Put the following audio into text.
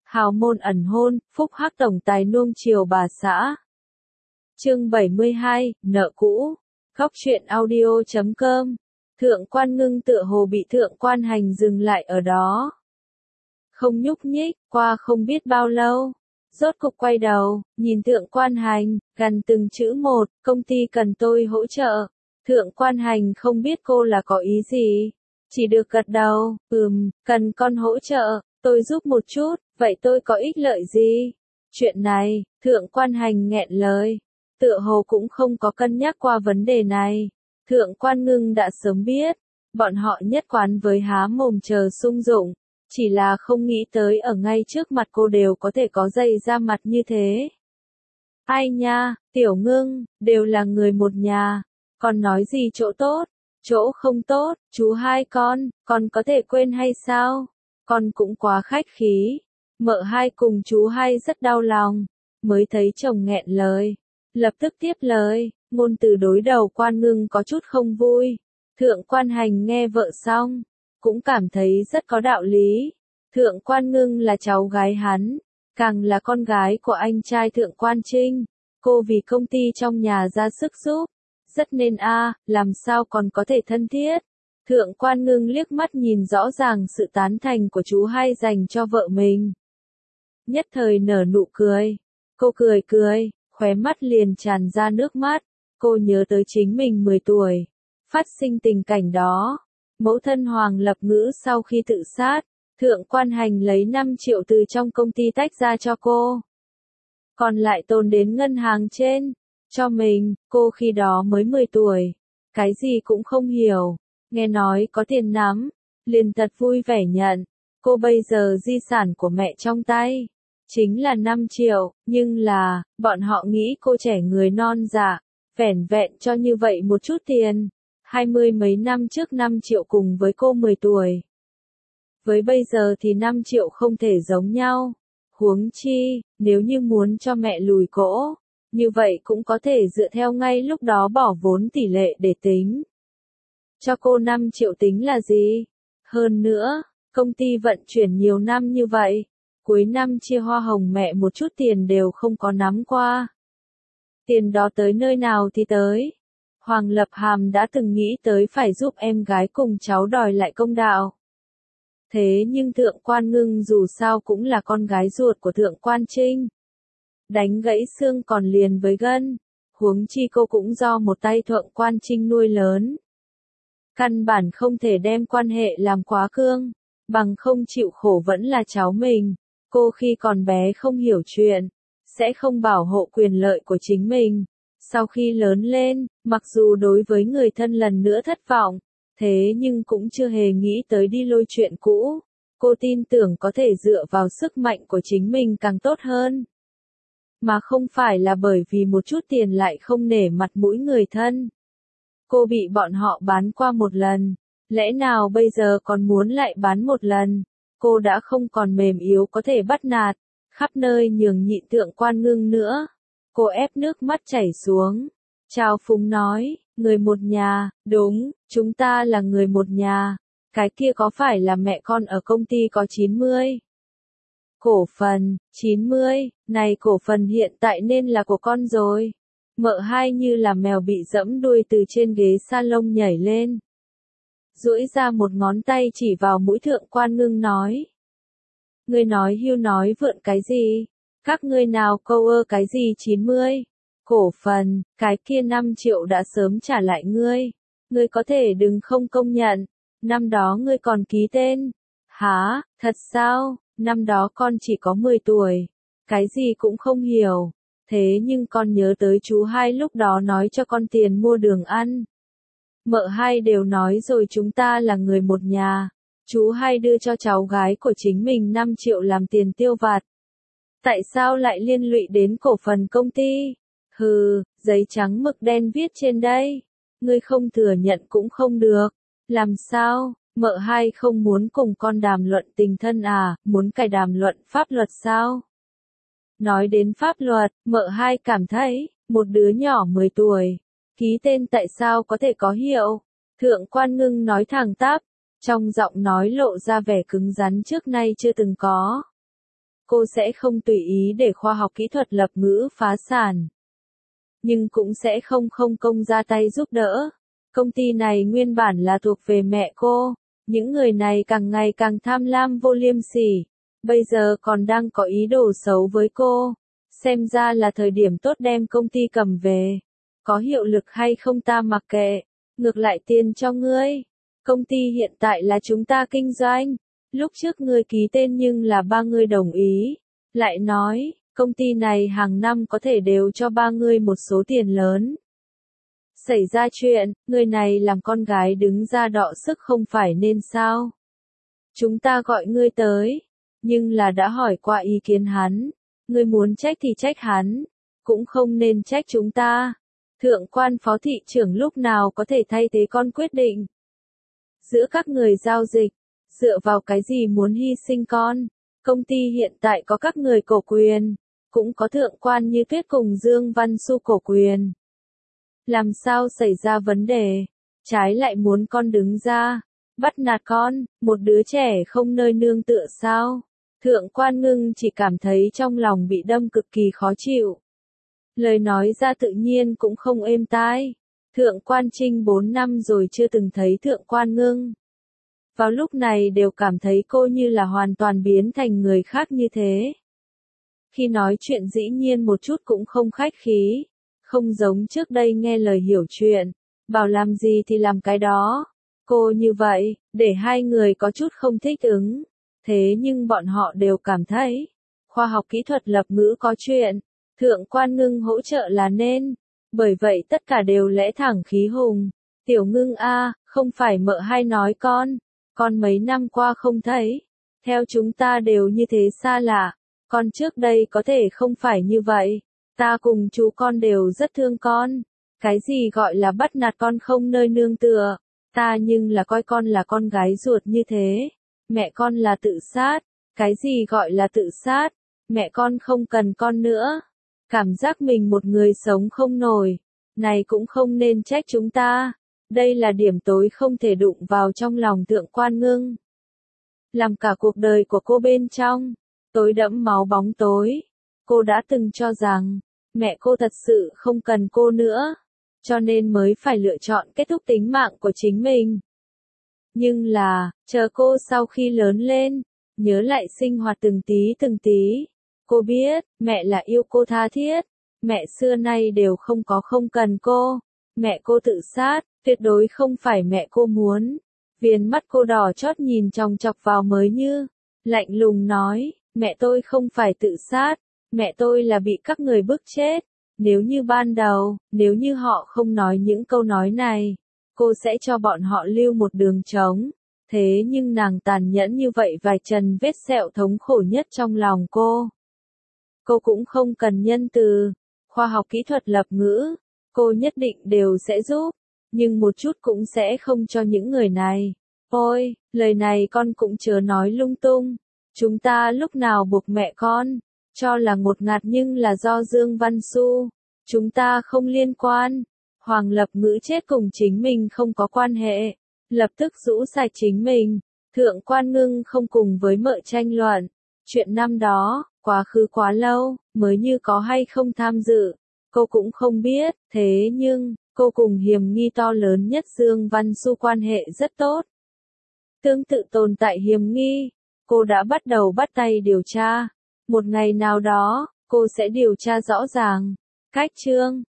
Hào môn ẩn hôn, phúc hắc tổng tài nuông chiều bà xã. Chương 72, nợ cũ. Góc truyện audio.com. Thượng quan Ngưng tựa hồ bị Thượng quan Hành dừng lại ở đó. Không nhúc nhích, qua không biết bao lâu. Rốt cục quay đầu, nhìn Thượng quan Hành, gần từng chữ một, công ty cần tôi hỗ trợ. Thượng quan Hành không biết cô là có ý gì. Chỉ được gật đầu, cần con hỗ trợ, tôi giúp một chút, vậy tôi có ích lợi gì? Chuyện này, Thượng quan Hành nghẹn lời. Tựa hồ cũng không có cân nhắc qua vấn đề này. Thượng quan Ngưng đã sớm biết, bọn họ nhất quán với há mồm chờ sung dụng. Chỉ là không nghĩ tới ở ngay trước mặt cô đều có thể có dây ra mặt như thế. Ai nha, Tiểu Ngưng, đều là người một nhà. Con nói gì chỗ tốt, chỗ không tốt, chú hai con có thể quên hay sao? Con cũng quá khách khí. Mợ hai cùng chú hai rất đau lòng. Mới thấy chồng nghẹn lời. Lập tức tiếp lời, ngôn từ đối đầu quan Ngưng có chút không vui. Thượng quan Hành nghe vợ xong, cũng cảm thấy rất có đạo lý. Thượng quan Ngưng là cháu gái hắn, càng là con gái của anh trai Thượng quan Trinh. Cô vì công ty trong nhà ra sức giúp, rất nên làm sao còn có thể thân thiết. Thượng quan Ngưng liếc mắt nhìn rõ ràng sự tán thành của chú hai dành cho vợ mình. Nhất thời nở nụ cười. Cô cười, khóe mắt liền tràn ra nước mắt. Cô nhớ tới chính mình 10 tuổi. Phát sinh tình cảnh đó. Mẫu thân Hoàng Lập Ngữ sau khi tự sát, Thượng quan Hành lấy 5 triệu từ trong công ty tách ra cho cô. Còn lại tồn đến ngân hàng trên. Cho mình, cô khi đó mới 10 tuổi. Cái gì cũng không hiểu. Nghe nói có tiền nắm. Liền thật vui vẻ nhận. Cô bây giờ di sản của mẹ trong tay. Chính là 5 triệu, nhưng là, bọn họ nghĩ cô trẻ người non dạ. Vẻn vẹn cho như vậy một chút tiền. 20 mấy năm trước 5 triệu cùng với cô 10 tuổi. Với bây giờ thì 5 triệu không thể giống nhau. Huống chi, nếu như muốn cho mẹ lùi cỗ, như vậy cũng có thể dựa theo ngay lúc đó bỏ vốn tỷ lệ để tính. Cho cô 5 triệu tính là gì? Hơn nữa, công ty vận chuyển nhiều năm như vậy, cuối năm chia hoa hồng mẹ một chút tiền đều không có nắm qua. Tiền đó tới nơi nào thì tới. Hoàng Lập Hàm đã từng nghĩ tới phải giúp em gái cùng cháu đòi lại công đạo. Thế nhưng Thượng quan Ngưng dù sao cũng là con gái ruột của Thượng quan Trinh. Đánh gãy xương còn liền với gân. Huống chi cô cũng do một tay Thượng quan Trinh nuôi lớn. Căn bản không thể đem quan hệ làm quá cương. Bằng không chịu khổ vẫn là cháu mình. Cô khi còn bé không hiểu chuyện. Sẽ không bảo hộ quyền lợi của chính mình. Sau khi lớn lên, mặc dù đối với người thân lần nữa thất vọng, thế nhưng cũng chưa hề nghĩ tới đi lôi chuyện cũ. Cô tin tưởng có thể dựa vào sức mạnh của chính mình càng tốt hơn. Mà không phải là bởi vì một chút tiền lại không nể mặt mũi người thân. Cô bị bọn họ bán qua một lần. Lẽ nào bây giờ còn muốn lại bán một lần? Cô đã không còn mềm yếu có thể bắt nạt. Khắp nơi nhường nhịn Thượng quan Ngưng nữa. Cô ép nước mắt chảy xuống. Trào phúng nói, người một nhà, đúng, chúng ta là người một nhà. Cái kia có phải là mẹ con ở công ty có 90? Cổ phần, 90, này cổ phần hiện tại nên là của con rồi. Mợ hai như là mèo bị dẫm đuôi từ trên ghế salon nhảy lên. Duỗi ra một ngón tay chỉ vào mũi Thượng quan Ngưng nói. Ngươi nói hưu nói vượn cái gì? Các ngươi nào câu cái gì 90? Cổ phần, cái kia 5 triệu đã sớm trả lại ngươi. Ngươi có thể đừng không công nhận. Năm đó ngươi còn ký tên. Hả, thật sao? Năm đó con chỉ có 10 tuổi. Cái gì cũng không hiểu. Thế nhưng con nhớ tới chú hai lúc đó nói cho con tiền mua đường ăn. Mợ hai đều nói rồi chúng ta là người một nhà. Chú hai đưa cho cháu gái của chính mình 5 triệu làm tiền tiêu vặt. Tại sao lại liên lụy đến cổ phần công ty? Hừ, giấy trắng mực đen viết trên đây. Ngươi không thừa nhận cũng không được. Làm sao? Mợ hai không muốn cùng con đàm luận tình thân muốn cài đàm luận pháp luật sao? Nói đến pháp luật, mợ hai cảm thấy, một đứa nhỏ 10 tuổi, ký tên tại sao có thể có hiệu? Thượng quan Ngưng nói thẳng tắp, trong giọng nói lộ ra vẻ cứng rắn trước nay chưa từng có. cô sẽ không tùy ý để khoa học kỹ thuật lập ngữ phá sản. Nhưng cũng sẽ không công ra tay giúp đỡ. Công ty này nguyên bản là thuộc về mẹ cô, những người này càng ngày càng tham lam vô liêm sỉ, bây giờ còn đang có ý đồ xấu với cô. Xem ra là thời điểm tốt đem công ty cầm về. Có hiệu lực hay không ta mặc kệ, ngược lại tiền cho ngươi. Công ty hiện tại là chúng ta kinh doanh. Lúc trước ngươi ký tên nhưng là ba người đồng ý. Lại nói, công ty này hàng năm có thể đều cho ba người một số tiền lớn. Xảy ra chuyện, người này làm con gái đứng ra đọ sức không phải nên sao? Chúng ta gọi ngươi tới, nhưng là đã hỏi qua ý kiến hắn. Ngươi muốn trách thì trách hắn, cũng không nên trách chúng ta. Thượng quan phó thị trưởng lúc nào có thể thay thế con quyết định? Giữa các người giao dịch, dựa vào cái gì muốn hy sinh con? Công ty hiện tại có các người cổ quyền, cũng có thượng quan như Tuyết cùng Dương Văn Xu cổ quyền. Làm sao xảy ra vấn đề? Trái lại muốn con đứng ra, bắt nạt con, một đứa trẻ không nơi nương tựa sao? Thượng quan Ngưng chỉ cảm thấy trong lòng bị đâm cực kỳ khó chịu. Lời nói ra tự nhiên cũng không êm tai. Thượng quan Trinh 4 năm rồi chưa từng thấy thượng quan Ngưng. Vào lúc này đều cảm thấy cô như là hoàn toàn biến thành người khác như thế. Khi nói chuyện dĩ nhiên một chút cũng không khách khí, không giống trước đây nghe lời hiểu chuyện, bảo làm gì thì làm cái đó. Cô như vậy, để hai người có chút không thích ứng. Thế nhưng bọn họ đều cảm thấy, khoa học kỹ thuật lập ngữ có chuyện, thượng quan Ngưng hỗ trợ là nên. Bởi vậy tất cả đều lẽ thẳng khí hùng. Tiểu Ngưng a, không phải mợ hay nói con mấy năm qua không thấy. Theo chúng ta đều như thế xa lạ, con trước đây có thể không phải như vậy. Ta cùng chú con đều rất thương con. Cái gì gọi là bắt nạt con không nơi nương tựa, ta nhưng là coi con là con gái ruột như thế. Mẹ con là tự sát, cái gì gọi là tự sát, mẹ con không cần con nữa. Cảm giác mình một người sống không nổi, này cũng không nên trách chúng ta. Đây là điểm tối không thể đụng vào trong lòng thượng quan Ngưng. Làm cả cuộc đời của cô bên trong, tối đẫm máu bóng tối. Cô đã từng cho rằng, mẹ cô thật sự không cần cô nữa, cho nên mới phải lựa chọn kết thúc tính mạng của chính mình. Nhưng là, chờ cô sau khi lớn lên, nhớ lại sinh hoạt từng tí, cô biết, mẹ là yêu cô tha thiết, mẹ xưa nay đều không cần cô, mẹ cô tự sát, tuyệt đối không phải mẹ cô muốn. Viền mắt cô đỏ chót nhìn chòng chọc vào Mới Như, lạnh lùng nói, mẹ tôi không phải tự sát, mẹ tôi là bị các người bức chết. Nếu như ban đầu, nếu như họ không nói những câu nói này, cô sẽ cho bọn họ lưu một đường trống. Thế nhưng nàng tàn nhẫn như vậy vài trần vết sẹo thống khổ nhất trong lòng cô. Cô cũng không cần nhân từ, khoa học kỹ thuật lập ngữ, cô nhất định đều sẽ giúp, nhưng một chút cũng sẽ không cho những người này. Ôi, lời này con cũng chớ nói lung tung, chúng ta lúc nào buộc mẹ con, cho là ngột ngạt nhưng là do Dương Văn Xu, chúng ta không liên quan. Hoàng Lập Ngữ chết cùng chính mình không có quan hệ, lập tức rũ sạch chính mình. Thượng quan Ngưng không cùng với mợ tranh luận, chuyện năm đó, quá khứ quá lâu, Mới Như có hay không tham dự, cô cũng không biết, thế nhưng, cô cùng hiềm nghi to lớn nhất Dương Văn Xu quan hệ rất tốt. Tương tự tồn tại hiềm nghi, cô đã bắt đầu bắt tay điều tra. Một ngày nào đó, cô sẽ điều tra rõ ràng. Cách chương